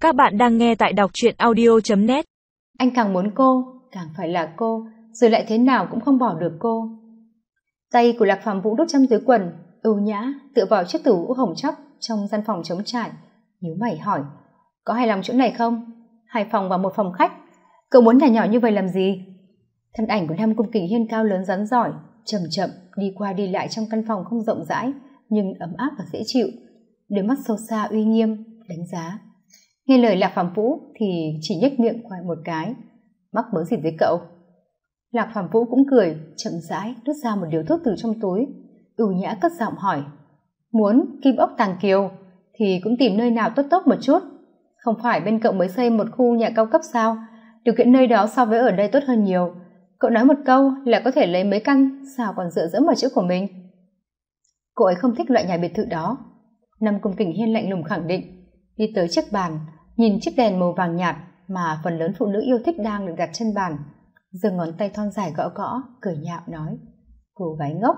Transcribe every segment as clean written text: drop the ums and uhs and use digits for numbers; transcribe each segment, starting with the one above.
Các bạn đang nghe tại đọc truyện audio.net. Anh càng muốn cô, càng phải là cô, rồi lại thế nào cũng không bỏ được cô. Tay của Lạc Phạm Vũ đút trong túi quần, ưu nhã tựa vào chiếc tủ gỗ hồng chóc trong gian phòng trống trải, nhíu mày hỏi: có hài lòng chỗ này không? 2 phòng và 1 phòng khách, cậu muốn nhà nhỏ như vậy làm gì? Thân ảnh của Nam Cung Kình Hiên cao lớn rắn giỏi, chậm chậm đi qua đi lại trong căn phòng không rộng rãi nhưng ấm áp và dễ chịu, đôi mắt sâu xa uy nghiêm đánh giá. Nghe lời Lạc Phạm Vũ thì chỉ nhếch miệng quay một cái: mắc mớ gì với cậu? Lạc Phạm Vũ cũng cười chậm rãi rút ra một điếu thuốc từ trong túi, ưu nhã cất giọng hỏi: muốn kim ốc tàng kiều thì cũng tìm nơi nào tốt tốt một chút, không phải bên cậu mới xây một khu nhà cao cấp sao? Điều kiện nơi đó so với ở đây tốt hơn nhiều, cậu nói một câu là có thể lấy mấy căn, sao còn dựa dẫm vào chữ của mình? Cô ấy không thích loại nhà biệt thự đó. Nam Cung Kình Hiên lạnh lùng khẳng định, đi tới chiếc bàn, nhìn chiếc đèn màu vàng nhạt mà phần lớn phụ nữ yêu thích đang được đặt trên bàn, giơ ngón tay thon dài gõ gõ, cười nhạo nói: cô gái ngốc.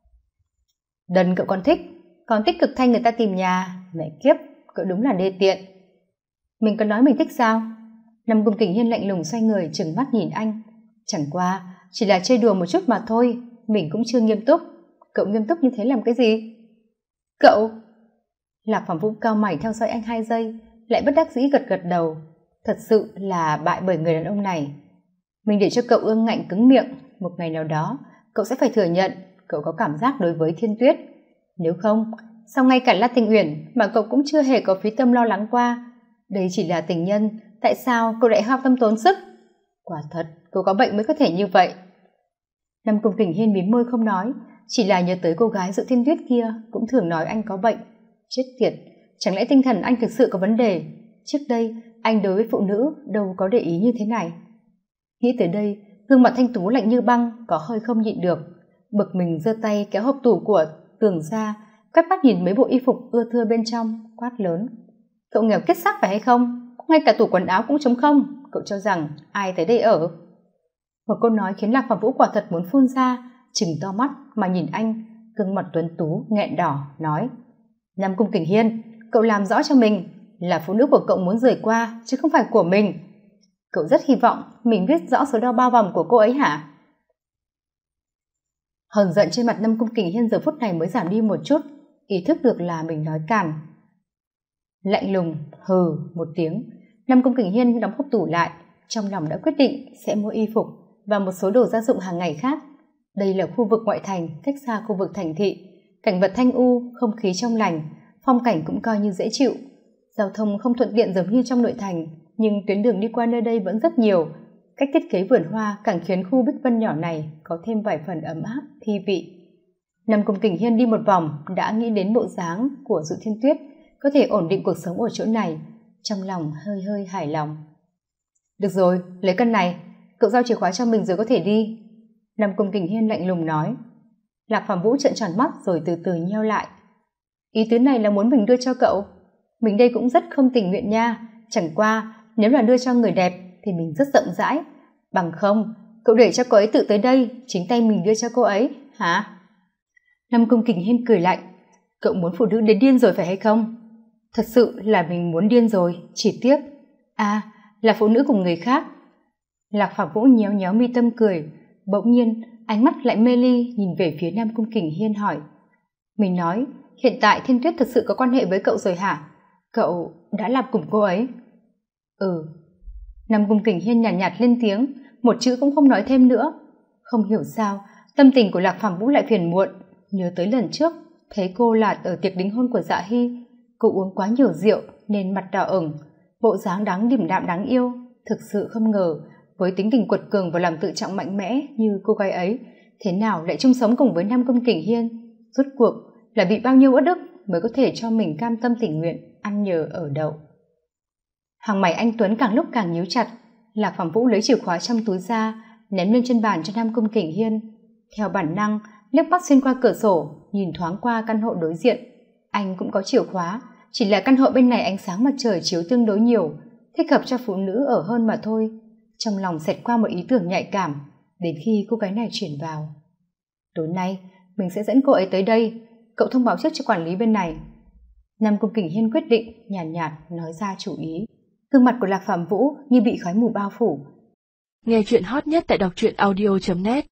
Đần cậu còn thích cực thanh người ta tìm nhà, mẹ kiếp, cậu đúng là đê tiện. Mình có nói mình thích sao? Nam Cung Kình Hiên lạnh lùng xoay người trừng mắt nhìn anh, chẳng qua chỉ là chơi đùa một chút mà thôi, mình cũng chưa nghiêm túc. Cậu nghiêm túc như thế làm cái gì? Cậu. Lạc Phạm Vũ cao mày theo dõi anh 2 giây, lại bất đắc dĩ gật gật đầu. Thật sự là bại bởi người đàn ông này. Mình để cho cậu ương ngạnh cứng miệng, một ngày nào đó cậu sẽ phải thừa nhận cậu có cảm giác đối với Thiên Tuyết. Nếu không, sao ngay cả La Tình Uyển mà cậu cũng chưa hề có phí tâm lo lắng qua? Đây chỉ là tình nhân, tại sao cậu lại hao tâm tốn sức? Quả thật cậu có bệnh mới có thể như vậy. Nam Cung Kình Hiên mím môi không nói, chỉ là nhớ tới cô gái Dự Thiên Tuyết kia cũng thường nói anh có bệnh. Chết tiệt, chẳng lẽ tinh thần anh thực sự có vấn đề? Trước đây anh đối với phụ nữ đâu có để ý như thế này. Nghĩ tới đây, gương mặt thanh tú lạnh như băng, có hơi không nhịn được, bực mình giơ tay kéo hộp tủ của tường ra, quét mắt nhìn mấy bộ y phục ưa thưa bên trong, quát lớn: cậu nghèo kiết xác phải hay không? Ngay cả tủ quần áo cũng trống không, cậu cho rằng ai tới đây ở? Một câu nói khiến Lạc Phạm Vũ quả thật muốn phun ra, trừng to mắt mà nhìn anh, gương mặt tuấn tú nghẹn đỏ nói: Nam Cung Kình Hiên, cậu làm rõ cho mình, là phụ nữ của cậu muốn rời qua chứ không phải của mình. Cậu rất hy vọng mình biết rõ số đo bao vòng của cô ấy hả? Hờn giận trên mặt Nam Cung Kình Hiên giờ phút này mới giảm đi một chút, ý thức được là mình nói càn. Lạnh lùng hừ một tiếng, Nam Cung Kình Hiên đóng hộp tủ lại, trong lòng đã quyết định sẽ mua y phục và một số đồ gia dụng hàng ngày khác. Đây là khu vực ngoại thành, cách xa khu vực thành thị, cảnh vật thanh u, không khí trong lành, phong cảnh cũng coi như dễ chịu. Giao thông không thuận tiện giống như trong nội thành, nhưng tuyến đường đi qua nơi đây vẫn rất nhiều. Cách thiết kế vườn hoa càng khiến khu Bích Vân nhỏ này có thêm vài phần ấm áp, thi vị. Nam Cung Kình Hiên đi một vòng đã nghĩ đến bộ dáng của Dự Thiên Tuyết có thể ổn định cuộc sống ở chỗ này, trong lòng hơi hơi hài lòng. Được rồi, lấy cân này, cậu giao chìa khóa cho mình rồi có thể đi. Nam Cung Kình Hiên lạnh lùng nói. Lạc Phạm Vũ trợn tròn mắt rồi từ từ nheo lại. Ý tứ này là muốn mình đưa cho cậu? Mình đây cũng rất không tình nguyện nha, chẳng qua nếu là đưa cho người đẹp thì mình rất rộng rãi, bằng không cậu để cho cô ấy tự tới đây, chính tay mình đưa cho cô ấy hả? Nam Cung Kình Hiên cười lạnh. Cậu muốn phụ nữ đến điên rồi phải hay không? Thật sự là mình muốn điên rồi, chỉ tiếc là phụ nữ cùng người khác. Lạc Phạm Vũ nhéo nhéo mi tâm cười, bỗng nhiên ánh mắt lại mê ly nhìn về phía Nam Cung Kình Hiên hỏi: mình nói hiện tại Thiên Tuyết thật sự có quan hệ với cậu rồi hả? Cậu đã làm cùng cô ấy? Ừ. Nam Cung Kình Hiên nhàn nhạt lên tiếng, một chữ cũng không nói thêm nữa. Không hiểu sao tâm tình của Lạc Phạm Vũ lại phiền muộn, nhớ tới lần trước thấy cô là ở tiệc đính hôn của Dạ Hy, cô uống quá nhiều rượu nên mặt đỏ ửng, bộ dáng đáng điềm đạm đáng yêu. Thực sự không ngờ với tính tình quật cường và lòng tự trọng mạnh mẽ như cô gái ấy, thế nào lại chung sống cùng với Nam Cung Kình Hiên. Rốt cuộc là bị bao nhiêu uất ức mới có thể cho mình cam tâm tình nguyện ăn nhờ ở đậu. Hàng mày anh Tuấn càng lúc càng nhíu chặt. Lạc Phạm Vũ lấy chìa khóa trong túi ra, ném lên trên bàn cho Nam Cung Kình Hiên. Theo bản năng liếc mắt xuyên qua cửa sổ nhìn thoáng qua căn hộ đối diện. Anh cũng có chìa khóa, chỉ là căn hộ bên này ánh sáng mặt trời chiếu tương đối nhiều, thích hợp cho phụ nữ ở hơn mà thôi. Trong lòng xẹt qua một ý tưởng nhạy cảm, đến khi cô gái này chuyển vào. Tối nay mình sẽ dẫn cô ấy tới đây, cậu thông báo trước cho quản lý bên này. Nam Cung Kình Hiên quyết định nhàn nhạt nói ra chủ ý. Gương mặt của Lạc Phạm Vũ như bị khói mù bao phủ. Nghe chuyện hot nhất tại đọc truyện audio.net.